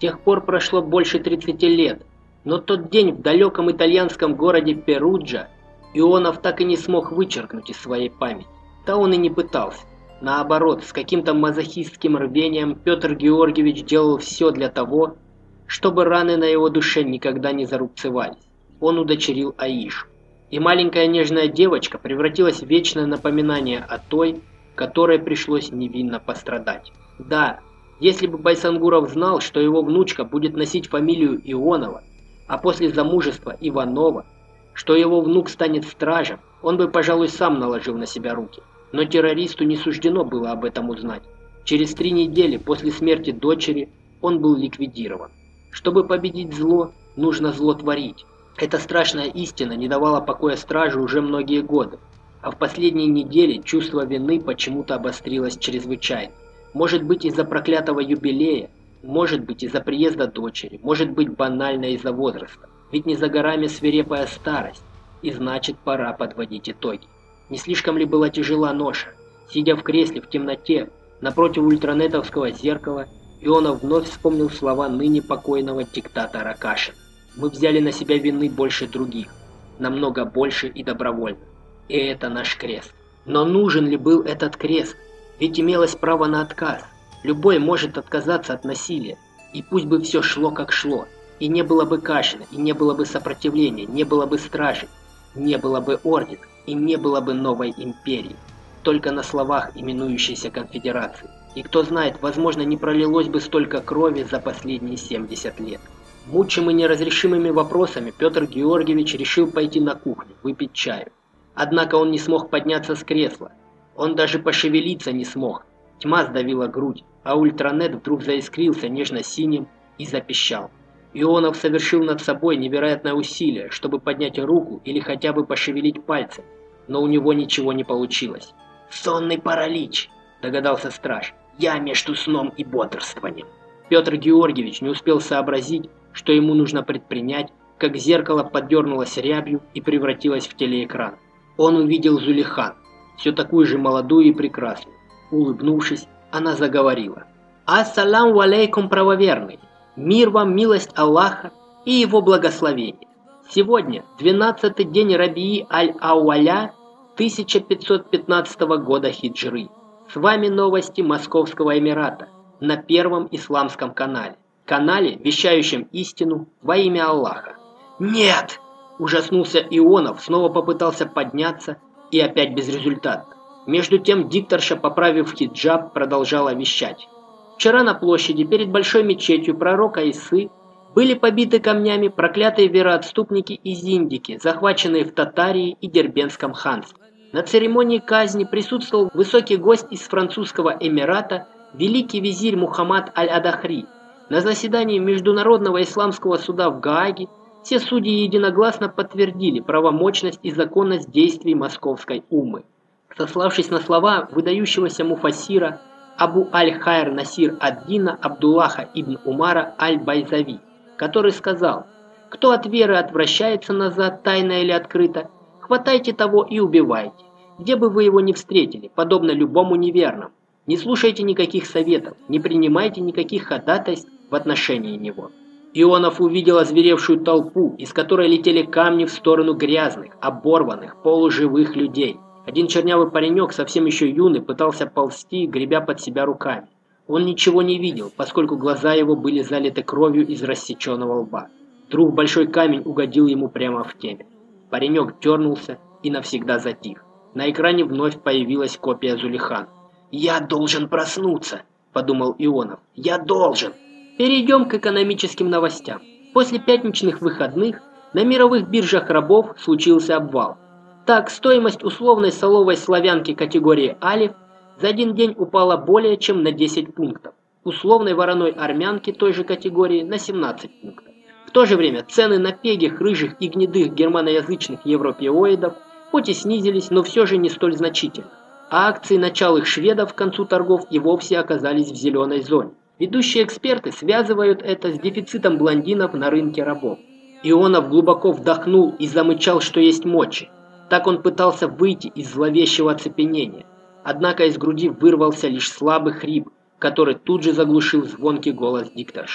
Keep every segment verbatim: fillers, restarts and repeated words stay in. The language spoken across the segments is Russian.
тех пор прошло больше тридцати лет, но тот день в далеком итальянском городе Перуджа Ионов так и не смог вычеркнуть из своей памяти. Да он и не пытался. Наоборот, с каким-то мазохистским рвением Петр Георгиевич делал все для того, чтобы раны на его душе никогда не зарубцевались. Он удочерил Аишу. И маленькая нежная девочка превратилась в вечное напоминание о той, которой пришлось невинно пострадать. Да, если бы Байсангуров знал, что его внучка будет носить фамилию Ионова, а после замужества Иванова, что его внук станет стражем, он бы, пожалуй, сам наложил на себя руки. Но террористу не суждено было об этом узнать. Через три недели после смерти дочери он был ликвидирован. Чтобы победить зло, нужно зло творить. Эта страшная истина не давала покоя страже уже многие годы, а в последние недели чувство вины почему-то обострилось чрезвычайно. Может быть, из-за проклятого юбилея, может быть, из-за приезда дочери, может быть, банально из-за возраста. Ведь не за горами свирепая старость, и значит, пора подводить итоги. Не слишком ли была тяжела ноша? Сидя в кресле в темноте, напротив ультранетовского зеркала, Ионов вновь вспомнил слова ныне покойного диктатора Кашина. Мы взяли на себя вины больше других, намного больше и добровольно. И это наш крест. Но нужен ли был этот крест? Ведь имелось право на отказ. Любой может отказаться от насилия. И пусть бы все шло как шло. И не было бы Кашина, и не было бы сопротивления, не было бы стражей, не было бы ордена, и не было бы новой империи. Только на словах именующейся конфедерации. И кто знает, возможно, не пролилось бы столько крови за последние семьдесят лет. Мучимый неразрешимыми вопросами, Петр Георгиевич решил пойти на кухню, выпить чаю. Однако он не смог подняться с кресла. Он даже пошевелиться не смог. Тьма сдавила грудь, а ультранет вдруг заискрился нежно-синим и запищал. Ионов совершил над собой невероятное усилие, чтобы поднять руку или хотя бы пошевелить пальцем, но у него ничего не получилось. «Сонный паралич», — догадался страж. «Я между сном и бодрствованием». Петр Георгиевич не успел сообразить, что ему нужно предпринять, как зеркало подернулось рябью и превратилось в телеэкран. Он увидел Зулихан, все такую же молодую и прекрасную. Улыбнувшись, она заговорила. «Ассаламу алейкум, правоверный! Мир вам, милость Аллаха и его благословение! Сегодня двенадцатый день Рабии аль-Ауаля тысяча пятьсот пятнадцатого года хиджры. С вами новости Московского Эмирата на Первом исламском канале. Канале, вещающем истину во имя Аллаха». «Нет!» – ужаснулся Ионов, снова попытался подняться и опять безрезультатно. Между тем дикторша, поправив хиджаб, продолжала вещать. Вчера на площади перед большой мечетью пророка Исы были побиты камнями проклятые вероотступники и зиндики, захваченные в Татарии и Дербентском ханстве. На церемонии казни присутствовал высокий гость из французского эмирата, великий визирь Мухаммад аль-Адахри. На заседании Международного исламского суда в Гааге все судьи единогласно подтвердили правомочность и законность действий московской уммы. Сославшись на слова выдающегося муфассира Абу аль-Хайр Насир ад-Дина Абдуллаха ибн Умара аль-Байзави, который сказал: «Кто от веры отвращается назад, тайно или открыто, хватайте того и убивайте, где бы вы его ни встретили, подобно любому неверному. Не слушайте никаких советов, не принимайте никаких ходатайств в отношении него». Ионов увидел озверевшую толпу, из которой летели камни в сторону грязных, оборванных, полуживых людей. Один чернявый паренек, совсем еще юный, пытался ползти, гребя под себя руками. Он ничего не видел, поскольку глаза его были залиты кровью из рассеченного лба. Вдруг большой камень угодил ему прямо в темя. Паренек дернулся и навсегда затих. На экране вновь появилась копия Зулихан. «Я должен проснуться», — подумал Ионов. «Я должен». Перейдем к экономическим новостям. После пятничных выходных на мировых биржах рабов случился обвал. Так, стоимость условной соловой славянки категории Алиф за один день упала более чем на десять пунктов. Условной вороной армянки той же категории на семнадцать пунктов. В то же время цены на пегих, рыжих и гнедых германоязычных европеоидов хоть и снизились, но все же не столь значительно. А акции началых шведов к концу торгов и вовсе оказались в зеленой зоне. Ведущие эксперты связывают это с дефицитом блондинов на рынке рабов. Ионов глубоко вдохнул и замычал, что есть мочи. Так он пытался выйти из зловещего оцепенения. Однако из груди вырвался лишь слабый хрип, который тут же заглушил звонкий голос дикторши.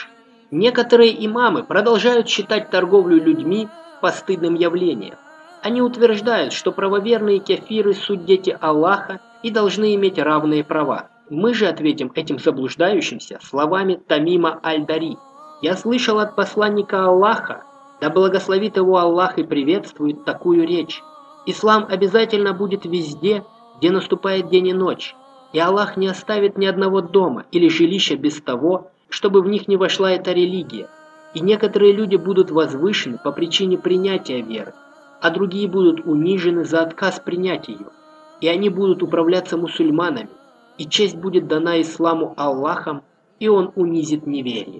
Некоторые имамы продолжают считать торговлю людьми постыдным явлением. Они утверждают, что правоверные кефиры – суть дети Аллаха и должны иметь равные права. Мы же ответим этим заблуждающимся словами Тамима Аль-Дари. «Я слышал от посланника Аллаха, да благословит его Аллах и приветствует такую речь. Ислам обязательно будет везде, где наступает день и ночь, и Аллах не оставит ни одного дома или жилища без того, чтобы в них не вошла эта религия. И некоторые люди будут возвышены по причине принятия веры, а другие будут унижены за отказ принять ее, и они будут управляться мусульманами, и честь будет дана исламу Аллахом, и он унизит неверие».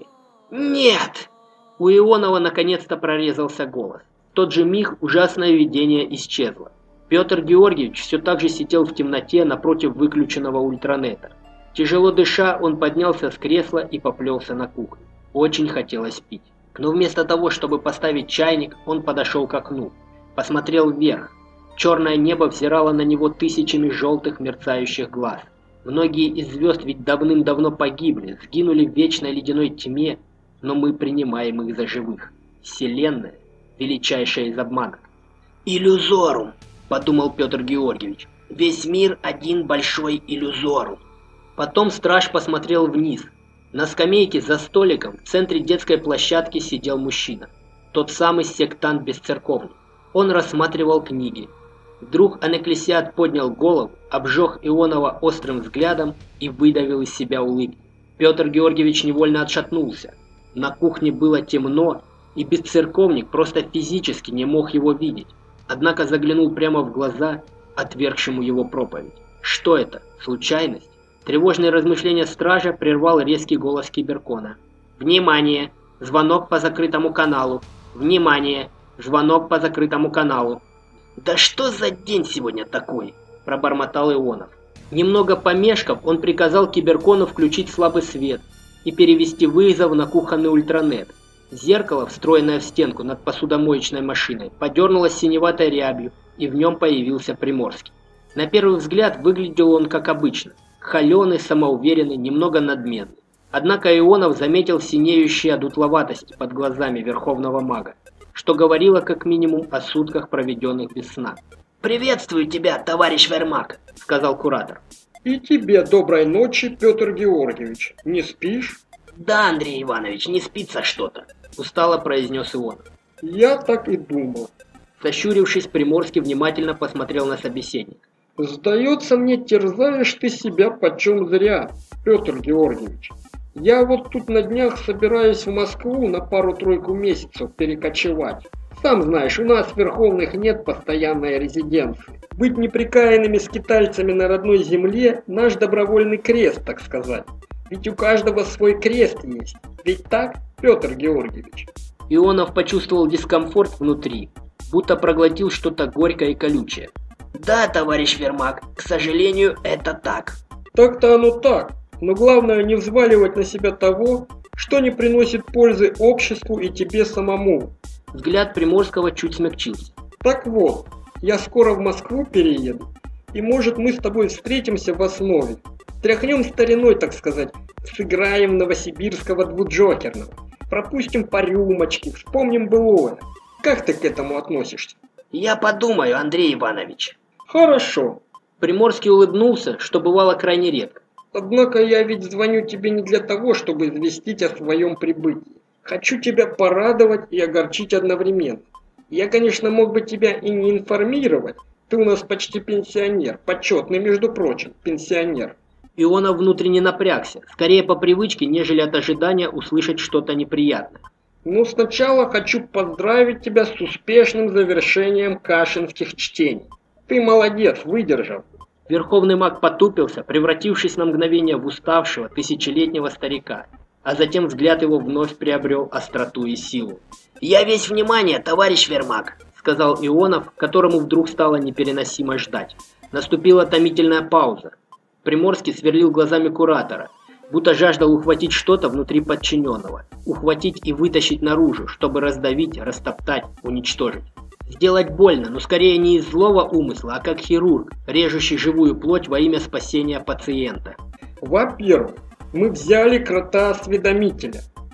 «Нет!» У Ионова наконец-то прорезался голос. В тот же миг ужасное видение исчезло. Петр Георгиевич все так же сидел в темноте напротив выключенного ультранета. Тяжело дыша, он поднялся с кресла и поплелся на кухню. Очень хотелось пить. Но вместо того, чтобы поставить чайник, он подошел к окну. Посмотрел вверх. Черное небо взирало на него тысячами желтых мерцающих глаз. Многие из звезд ведь давным-давно погибли, сгинули в вечной ледяной тьме, но мы принимаем их за живых. Вселенная – величайшая из обманок. «Иллюзорум», – подумал Петр Георгиевич. «Весь мир – один большой иллюзорум». Потом страж посмотрел вниз. На скамейке за столиком в центре детской площадки сидел мужчина. Тот самый сектант-бесцерковник. Он рассматривал книги. Вдруг анекклесиат поднял голову, обжег Ионова острым взглядом и выдавил из себя улыбку. Петр Георгиевич невольно отшатнулся. На кухне было темно, и бесцерковник просто физически не мог его видеть. Однако заглянул прямо в глаза отвергшему его проповедь. Что это? Случайность? Тревожные размышления стража прервал резкий голос Киберкона. «Внимание! Звонок по закрытому каналу! Внимание! Звонок по закрытому каналу!» «Да что за день сегодня такой?» – пробормотал Ионов. Немного помешков, он приказал Киберкону включить слабый свет и перевести вызов на кухонный ультранет. Зеркало, встроенное в стенку над посудомоечной машиной, подернулось синеватой рябью, и в нем появился Приморский. На первый взгляд выглядел он как обычно – холеный, самоуверенный, немного надменный. Однако Ионов заметил синеющие одутловатости под глазами верховного мага, что говорило как минимум о сутках, проведенных без сна. «Приветствую тебя, товарищ Вермак», – сказал куратор. «И тебе доброй ночи, Петр Георгиевич. Не спишь?» «Да, Андрей Иванович, не спится что-то», – устало произнес Ионов. «Я так и думал». Сощурившись, Приморский внимательно посмотрел на собеседника. «Сдается мне, терзаешь ты себя почем зря, Петр Георгиевич. Я вот тут на днях собираюсь в Москву на пару-тройку месяцев перекочевать. Сам знаешь, у нас верховных нет постоянной резиденции. Быть неприкаянными скитальцами на родной земле – наш добровольный крест, так сказать. Ведь у каждого свой крест есть. Ведь так, Петр Георгиевич?» Ионов почувствовал дискомфорт внутри, будто проглотил что-то горькое и колючее. «Да, товарищ Вермак, к сожалению, это так». «Так-то оно так. Но главное не взваливать на себя того, что не приносит пользы обществу и тебе самому». Взгляд Приморского чуть смягчился. «Так вот, я скоро в Москву перееду, и может мы с тобой встретимся в Основе. Тряхнем стариной, так сказать, сыграем новосибирского двуджокерного, пропустим по рюмочке, вспомним былое. Как ты к этому относишься?» «Я подумаю, Андрей Иванович». «Хорошо». Приморский улыбнулся, что бывало крайне редко. «Однако я ведь звоню тебе не для того, чтобы известить о своем прибытии. Хочу тебя порадовать и огорчить одновременно. Я, конечно, мог бы тебя и не информировать. Ты у нас почти пенсионер, почетный, между прочим, пенсионер». Ионов внутренне напрягся, скорее по привычке, нежели от ожидания услышать что-то неприятное. «Ну, сначала хочу поздравить тебя с успешным завершением кашинских чтений. Ты молодец, выдержал». Верховный маг потупился, превратившись на мгновение в уставшего тысячелетнего старика, а затем взгляд его вновь приобрел остроту и силу. «Я весь внимание, товарищ Вермак», — сказал Ионов, которому вдруг стало непереносимо ждать. Наступила томительная пауза. Приморский сверлил глазами куратора, будто жаждал ухватить что-то внутри подчиненного, ухватить и вытащить наружу, чтобы раздавить, растоптать, уничтожить. Сделать больно, но скорее не из злого умысла, а как хирург, режущий живую плоть во имя спасения пациента. «Во-первых, мы взяли крота-осведомителя»,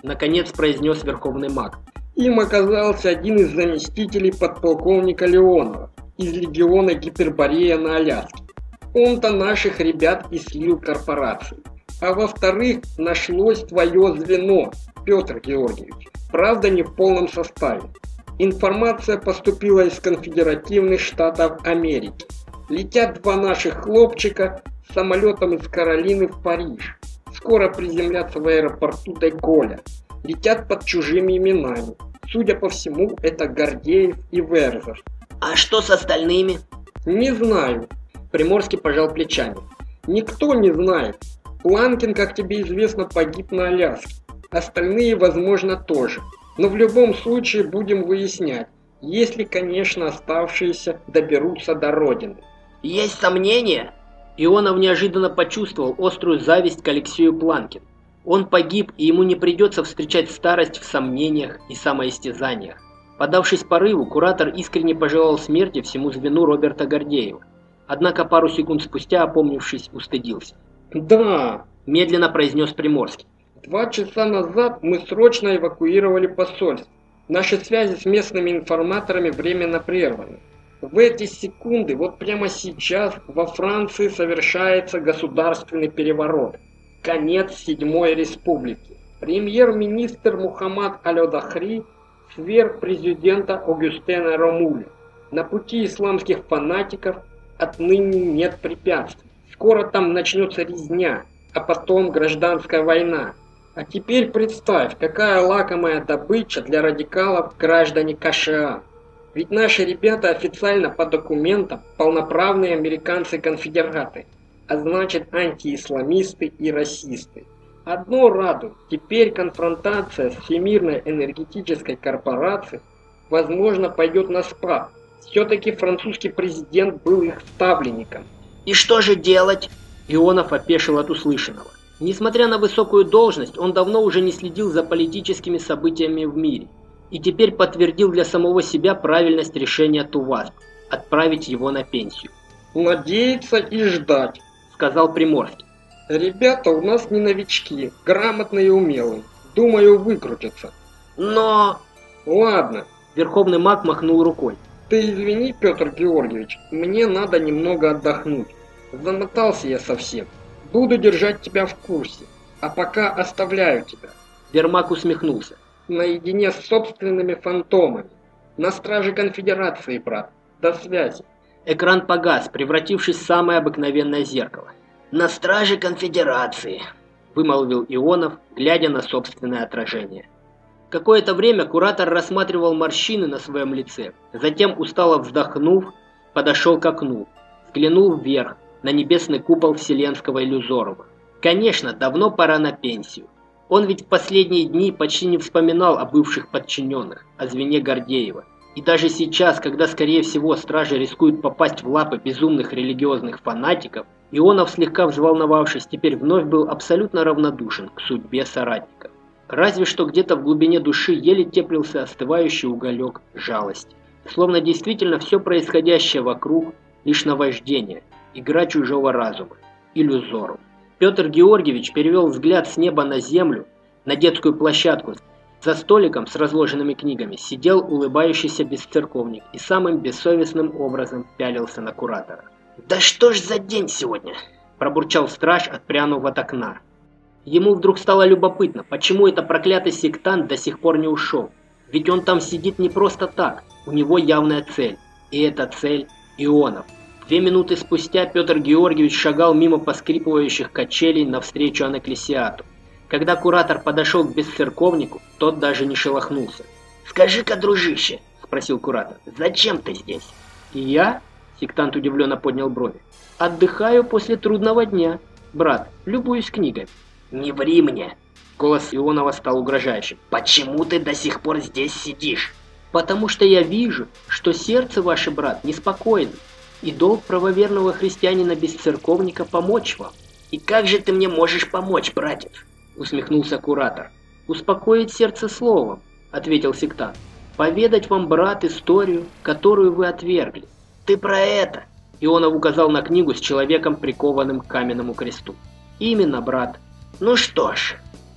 наконец произнес верховный маг. Им оказался один из заместителей подполковника Леонова из легиона Гиперборея на Аляске. Он-то наших ребят и слил корпорации. А во-вторых, нашлось твое звено, Петр Георгиевич. Правда, не в полном составе. Информация поступила из конфедеративных штатов Америки. Летят два наших хлопчика самолетом из Каролины в Париж. Скоро приземлятся в аэропорту де Голля. Летят под чужими именами. Судя по всему, это Гордеев и Верзер. А что с остальными? Не знаю. Приморский пожал плечами. Никто не знает. Планкин, как тебе известно, погиб на Аляске. Остальные, возможно, тоже. Но в любом случае будем выяснять, если, конечно, оставшиеся доберутся до родины. Есть сомнения? Ионов неожиданно почувствовал острую зависть к Алексею Планкину. Он погиб, и ему не придется встречать старость в сомнениях и самоистязаниях. Подавшись порыву, куратор искренне пожелал смерти всему звену Роберта Гордеева. Однако пару секунд спустя, опомнившись, устыдился. «Да», – медленно произнес Приморский. «Два часа назад мы срочно эвакуировали посольство. Наши связи с местными информаторами временно прерваны. В эти секунды, вот прямо сейчас, во Франции совершается государственный переворот. Конец Седьмой Республики. Премьер-министр Мухаммад Аль-Одахри сверг президента Огюстена Ромуля. На пути исламских фанатиков отныне нет препятствий. Скоро там начнется резня, а потом гражданская война. А теперь представь, какая лакомая добыча для радикалов граждане КША. Ведь наши ребята официально по документам полноправные американцы-конфедераты, а значит антиисламисты и расисты. Одно радует, теперь конфронтация с Всемирной энергетической корпорацией, возможно, пойдет на спад. Все-таки французский президент был их ставленником. И что же делать? Ионов опешил от услышанного. Несмотря на высокую должность, он давно уже не следил за политическими событиями в мире. И теперь подтвердил для самого себя правильность решения ТУВАСП – отправить его на пенсию. «Надеяться и ждать», – сказал Приморский. «Ребята у нас не новички, грамотные и умелые. Думаю, выкрутятся». «Но...» «Ладно», – верховный маг махнул рукой. «Ты извини, Петр Георгиевич, мне надо немного отдохнуть. Замотался я совсем. Буду держать тебя в курсе. А пока оставляю тебя». Вермак усмехнулся. «Наедине с собственными фантомами. На страже конфедерации, брат. До связи». Экран погас, превратившись в самое обыкновенное зеркало. «На страже конфедерации», – вымолвил Ионов, глядя на собственное отражение. Какое-то время куратор рассматривал морщины на своем лице, затем, устало вздохнув, подошел к окну, взглянул вверх на небесный купол вселенского иллюзорума. Конечно, давно пора на пенсию. Он ведь в последние дни почти не вспоминал о бывших подчиненных, о звене Гордеева. И даже сейчас, когда, скорее всего, стражи рискуют попасть в лапы безумных религиозных фанатиков, Ионов, слегка взволновавшись, теперь вновь был абсолютно равнодушен к судьбе соратников. Разве что где-то в глубине души еле теплился остывающий уголек жалости. Словно действительно все происходящее вокруг – лишь наваждение, игра чужого разума, иллюзору. Петр Георгиевич перевел взгляд с неба на землю, на детскую площадку. За столиком с разложенными книгами сидел улыбающийся бесцерковник и самым бессовестным образом пялился на куратора. «Да что ж за день сегодня?» – пробурчал страж, отпрянув от окна. Ему вдруг стало любопытно, почему этот проклятый сектант до сих пор не ушел. Ведь он там сидит не просто так, у него явная цель. И эта цель – Ионов. Две минуты спустя Петр Георгиевич шагал мимо поскрипывающих качелей навстречу анекклесиату. Когда куратор подошел к бесцерковнику, тот даже не шелохнулся. «Скажи-ка, дружище», – спросил куратор, – «зачем ты здесь?» «И я?» – сектант удивленно поднял брови. «Отдыхаю после трудного дня, брат, любуюсь книгой». «Не ври мне!» – голос Ионова стал угрожающим. «Почему ты до сих пор здесь сидишь?» «Потому что я вижу, что сердце ваше, брат, неспокойно. И долг правоверного христианина-бесцерковника помочь вам». «И как же ты мне можешь помочь, братец?» – усмехнулся куратор. «Успокоить сердце словом», – ответил сектант. «Поведать вам, брат, историю, которую вы отвергли». «Ты про это?» – Ионов указал на книгу с человеком, прикованным к каменному кресту. «Именно, брат». «Ну что ж»,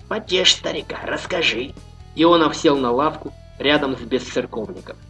Потешь старика, расскажи. Ионов сел на лавку рядом с бесцерковником.